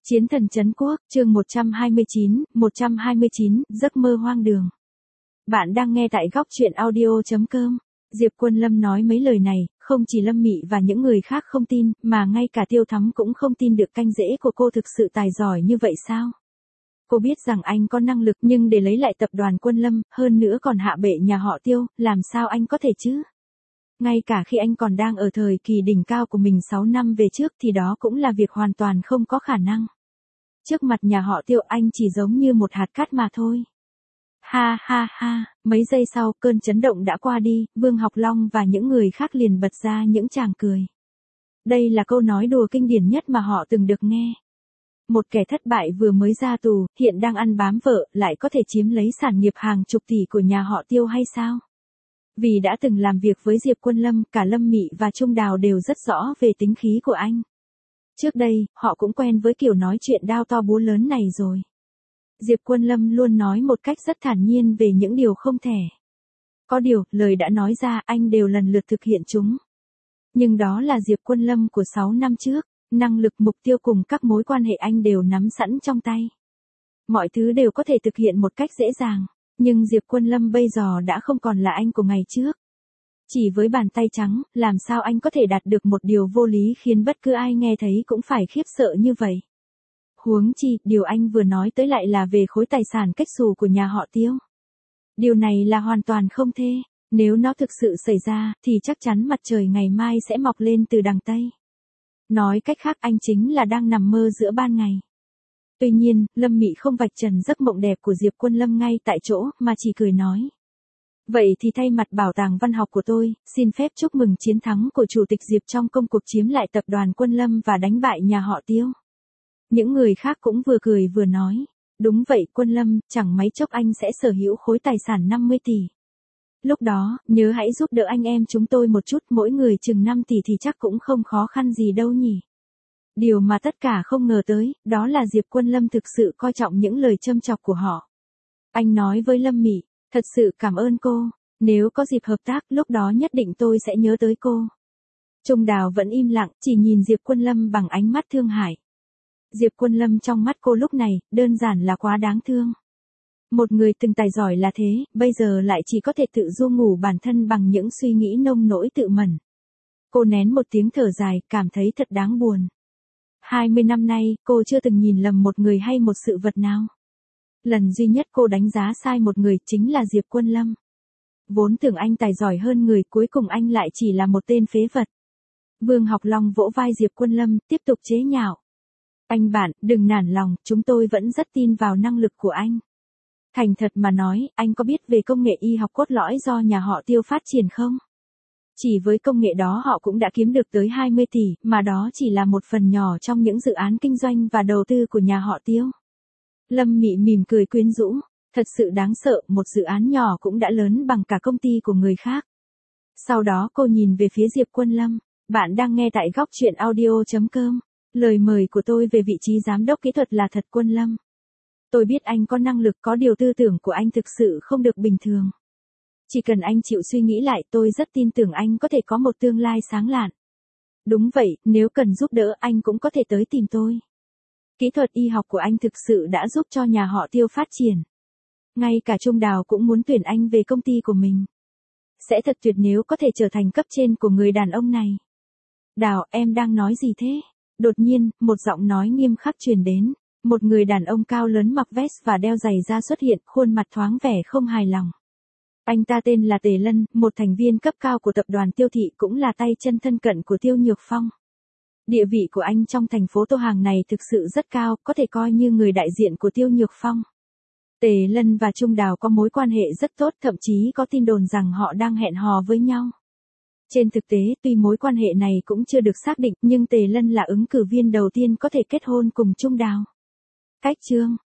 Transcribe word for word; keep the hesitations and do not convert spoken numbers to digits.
Chiến thần trấn quốc, chương một trăm hai mươi chín, một trăm hai mươi chín, giấc mơ hoang đường. Bạn đang nghe tại góc truyện audio chấm com. Diệp Quân Lâm nói mấy lời này, không chỉ Lâm Mị và những người khác không tin, mà ngay cả Tiêu Thắm cũng không tin được canh rễ của cô thực sự tài giỏi như vậy sao? Cô biết rằng anh có năng lực nhưng để lấy lại tập đoàn Quân Lâm, hơn nữa còn hạ bệ nhà họ Tiêu, làm sao anh có thể chứ? Ngay cả khi anh còn đang ở thời kỳ đỉnh cao của mình sáu năm về trước thì đó cũng là việc hoàn toàn không có khả năng. Trước mặt nhà họ Tiêu anh chỉ giống như một hạt cát mà thôi. Ha ha ha, mấy giây sau cơn chấn động đã qua đi, Vương Học Long và những người khác liền bật ra những tràng cười. Đây là câu nói đùa kinh điển nhất mà họ từng được nghe. Một kẻ thất bại vừa mới ra tù, hiện đang ăn bám vợ, lại có thể chiếm lấy sản nghiệp hàng chục tỷ của nhà họ Tiêu hay sao? Vì đã từng làm việc với Diệp Quân Lâm, cả Lâm Mị và Trung Đào đều rất rõ về tính khí của anh. Trước đây, họ cũng quen với kiểu nói chuyện đao to búa lớn này rồi. Diệp Quân Lâm luôn nói một cách rất thản nhiên về những điều không thể. Có điều, lời đã nói ra anh đều lần lượt thực hiện chúng. Nhưng đó là Diệp Quân Lâm của sáu năm trước, năng lực mục tiêu cùng các mối quan hệ anh đều nắm sẵn trong tay. Mọi thứ đều có thể thực hiện một cách dễ dàng. Nhưng Diệp Quân Lâm bây giờ đã không còn là anh của ngày trước. Chỉ với bàn tay trắng, làm sao anh có thể đạt được một điều vô lý khiến bất cứ ai nghe thấy cũng phải khiếp sợ như vậy. Huống chi, điều anh vừa nói tới lại là về khối tài sản cách xù của nhà họ Tiêu. Điều này là hoàn toàn không thể. Nếu nó thực sự xảy ra, thì chắc chắn mặt trời ngày mai sẽ mọc lên từ đằng Tây. Nói cách khác anh chính là đang nằm mơ giữa ban ngày. Tuy nhiên, Lâm Mị không vạch trần giấc mộng đẹp của Diệp Quân Lâm ngay tại chỗ, mà chỉ cười nói. Vậy thì thay mặt bảo tàng văn học của tôi, xin phép chúc mừng chiến thắng của Chủ tịch Diệp trong công cuộc chiếm lại tập đoàn Quân Lâm và đánh bại nhà họ Tiêu. Những người khác cũng vừa cười vừa nói. Đúng vậy Quân Lâm, chẳng mấy chốc anh sẽ sở hữu khối tài sản năm mươi tỷ. Lúc đó, nhớ hãy giúp đỡ anh em chúng tôi một chút, mỗi người chừng năm tỷ thì chắc cũng không khó khăn gì đâu nhỉ. Điều mà tất cả không ngờ tới, đó là Diệp Quân Lâm thực sự coi trọng những lời châm chọc của họ. Anh nói với Lâm Mị, thật sự cảm ơn cô, nếu có dịp hợp tác lúc đó nhất định tôi sẽ nhớ tới cô. Trung Đào vẫn im lặng, chỉ nhìn Diệp Quân Lâm bằng ánh mắt thương hại. Diệp Quân Lâm trong mắt cô lúc này, đơn giản là quá đáng thương. Một người từng tài giỏi là thế, bây giờ lại chỉ có thể tự du ngủ bản thân bằng những suy nghĩ nông nỗi tự mẩn. Cô nén một tiếng thở dài, cảm thấy thật đáng buồn. hai mươi năm nay, cô chưa từng nhìn lầm một người hay một sự vật nào. Lần duy nhất cô đánh giá sai một người chính là Diệp Quân Lâm. Vốn tưởng anh tài giỏi hơn người, cuối cùng anh lại chỉ là một tên phế vật. Vương Học Long vỗ vai Diệp Quân Lâm, tiếp tục chế nhạo. Anh bạn, đừng nản lòng, chúng tôi vẫn rất tin vào năng lực của anh. Thành thật mà nói, anh có biết về công nghệ y học cốt lõi do nhà họ Tiêu phát triển không? Chỉ với công nghệ đó họ cũng đã kiếm được tới hai mươi tỷ, mà đó chỉ là một phần nhỏ trong những dự án kinh doanh và đầu tư của nhà họ Tiêu. Lâm Mị mỉm cười quyến rũ, thật sự đáng sợ, một dự án nhỏ cũng đã lớn bằng cả công ty của người khác. Sau đó cô nhìn về phía Diệp Quân Lâm, bạn đang nghe tại góc truyện audio chấm com, lời mời của tôi về vị trí giám đốc kỹ thuật là thật Quân Lâm. Tôi biết anh có năng lực, có điều tư tưởng của anh thực sự không được bình thường. Chỉ cần anh chịu suy nghĩ lại, tôi rất tin tưởng anh có thể có một tương lai sáng lạn. Đúng vậy, nếu cần giúp đỡ anh cũng có thể tới tìm tôi. Kỹ thuật y học của anh thực sự đã giúp cho nhà họ Tiêu phát triển. Ngay cả Trung Đào cũng muốn tuyển anh về công ty của mình. Sẽ thật tuyệt nếu có thể trở thành cấp trên của người đàn ông này. Đào, em đang nói gì thế? Đột nhiên, một giọng nói nghiêm khắc truyền đến. Một người đàn ông cao lớn mặc vest và đeo giày da xuất hiện, khuôn mặt thoáng vẻ không hài lòng. Anh ta tên là Tề Lân, một thành viên cấp cao của tập đoàn Tiêu Thị, cũng là tay chân thân cận của Tiêu Nhược Phong. Địa vị của anh trong thành phố Tô Hàng này thực sự rất cao, có thể coi như người đại diện của Tiêu Nhược Phong. Tề Lân và Trung Đào có mối quan hệ rất tốt, thậm chí có tin đồn rằng họ đang hẹn hò với nhau. Trên thực tế, tuy mối quan hệ này cũng chưa được xác định, nhưng Tề Lân là ứng cử viên đầu tiên có thể kết hôn cùng Trung Đào. Cách chương